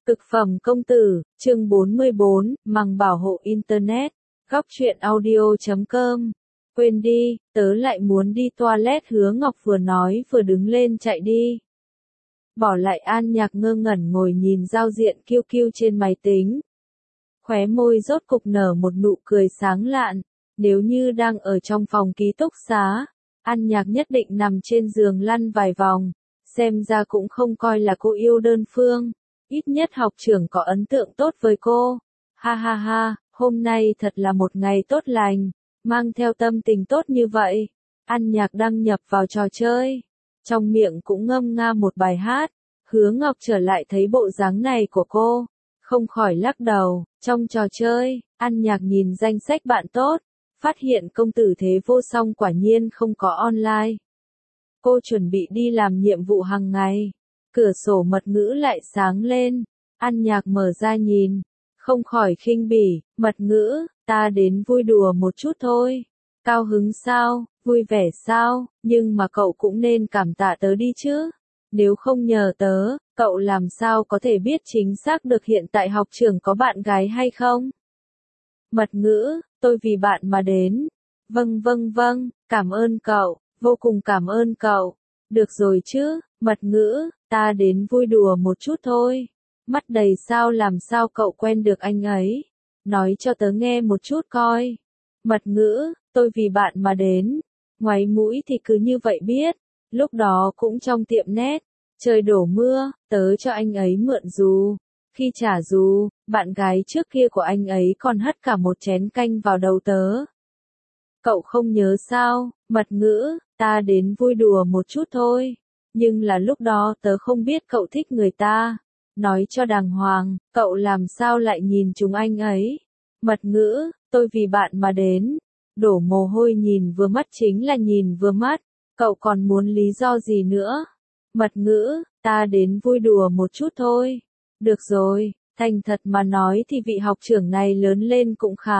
Cực phẩm công tử, chương 44, mằng bảo hộ Internet, góc truyện audio.com. Quên đi, tớ lại muốn đi toilet. Hứa Ngọc vừa nói vừa đứng lên chạy đi. Bỏ lại An Nhạc ngơ ngẩn ngồi nhìn giao diện QQ trên máy tính. Khóe môi rốt cục nở một nụ cười sáng lạn. Nếu như đang ở trong phòng ký túc xá, An Nhạc nhất định nằm trên giường lăn vài vòng. Xem ra cũng không coi là cô yêu đơn phương. Ít nhất học trưởng có ấn tượng tốt với cô. Ha ha ha, hôm nay thật là một ngày tốt lành, mang theo tâm tình tốt như vậy. An Nhạc đăng nhập vào trò chơi, trong miệng cũng ngâm nga một bài hát. Hứa Ngọc trở lại thấy bộ dáng này của cô, không khỏi lắc đầu. Trong trò chơi, An Nhạc nhìn danh sách bạn tốt, phát hiện công tử Thế Vô Song quả nhiên không có online. Cô chuẩn bị đi làm nhiệm vụ hàng ngày. Cửa sổ mật ngữ lại sáng lên, An Nhạc mở ra nhìn, không khỏi khinh bỉ. Mật ngữ, ta đến vui đùa một chút thôi. Cao hứng sao, vui vẻ sao, nhưng mà cậu cũng nên cảm tạ tớ đi chứ. Nếu không nhờ tớ, cậu làm sao có thể biết chính xác được hiện tại học trưởng có bạn gái hay không? Mật ngữ, tôi vì bạn mà đến. Vâng vâng vâng, cảm ơn cậu, vô cùng cảm ơn cậu. Được rồi chứ, mật ngữ, ta đến vui đùa một chút thôi. Mắt đầy sao làm sao cậu quen được anh ấy? Nói cho tớ nghe một chút coi. Mật ngữ, tôi vì bạn mà đến. Ngoáy mũi thì cứ như vậy biết. Lúc đó cũng trong tiệm net, trời đổ mưa, tớ cho anh ấy mượn dù. Khi trả dù, bạn gái trước kia của anh ấy còn hất cả một chén canh vào đầu tớ. Cậu không nhớ sao? Mật ngữ, ta đến vui đùa một chút thôi. Nhưng là lúc đó tớ không biết cậu thích người ta. Nói cho đàng hoàng, cậu làm sao lại nhìn chúng anh ấy? Mật ngữ, tôi vì bạn mà đến. Đổ mồ hôi nhìn vừa mắt chính là nhìn vừa mắt. Cậu còn muốn lý do gì nữa? Mật ngữ, ta đến vui đùa một chút thôi. Được rồi, thành thật mà nói thì vị học trưởng này lớn lên cũng khá.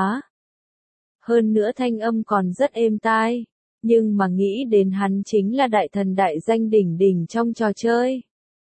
Hơn nữa thanh âm còn rất êm tai. Nhưng mà nghĩ đến hắn chính là đại thần đại danh đỉnh đỉnh trong trò chơi.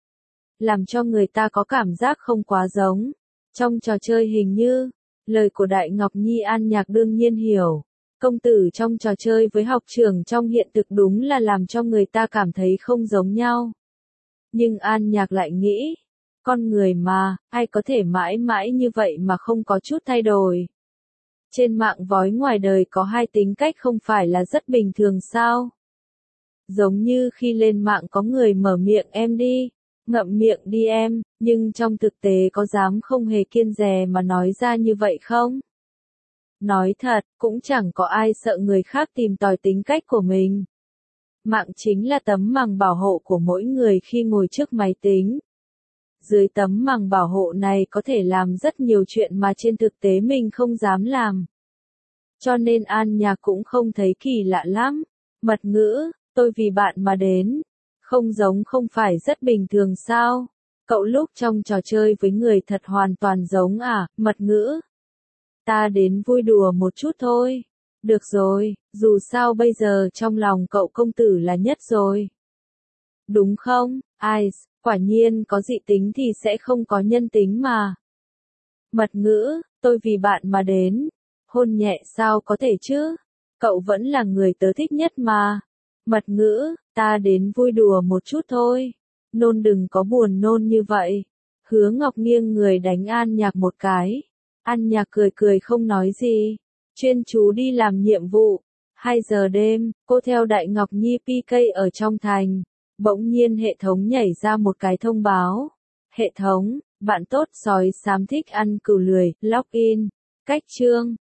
Làm cho người ta có cảm giác không quá giống. Trong trò chơi hình như, lời của Đại Ngọc Nhi An Nhạc đương nhiên hiểu. Công tử trong trò chơi với học trưởng trong hiện thực đúng là làm cho người ta cảm thấy không giống nhau. Nhưng An Nhạc lại nghĩ, con người mà, ai có thể mãi mãi như vậy mà không có chút thay đổi. Trên mạng vói ngoài đời có hai tính cách không phải là rất bình thường sao? Giống như khi lên mạng có người mở miệng em đi, ngậm miệng đi em, nhưng trong thực tế có dám không hề kiêng dè mà nói ra như vậy không? Nói thật, cũng chẳng có ai sợ người khác tìm tòi tính cách của mình. Mạng chính là tấm màng bảo hộ của mỗi người khi ngồi trước máy tính. Dưới tấm màng bảo hộ này có thể làm rất nhiều chuyện mà trên thực tế mình không dám làm. Cho nên An Nhạc cũng không thấy kỳ lạ lắm. Mật ngữ, tôi vì bạn mà đến. Không giống không phải rất bình thường sao? Cậu lúc trong trò chơi với người thật hoàn toàn giống à? Mật ngữ, ta đến vui đùa một chút thôi. Được rồi, dù sao bây giờ trong lòng cậu công tử là nhất rồi. Đúng không? Ai, quả nhiên có dị tính thì sẽ không có nhân tính mà. Mật ngữ, tôi vì bạn mà đến. Hôn nhẹ sao có thể chứ? Cậu vẫn là người tớ thích nhất mà. Mật ngữ, ta đến vui đùa một chút thôi. Nôn đừng có buồn nôn như vậy. Hứa Ngọc nghiêng người đánh An Nhạc một cái. An Nhạc cười cười không nói gì. Chuyên chú đi làm nhiệm vụ. 2 giờ đêm, cô theo Đại Ngọc Nhi PK ở trong thành. Bỗng nhiên hệ thống nhảy ra một cái thông báo. Hệ thống, bạn tốt sói xám thích ăn cừu lười, login. Cách chương.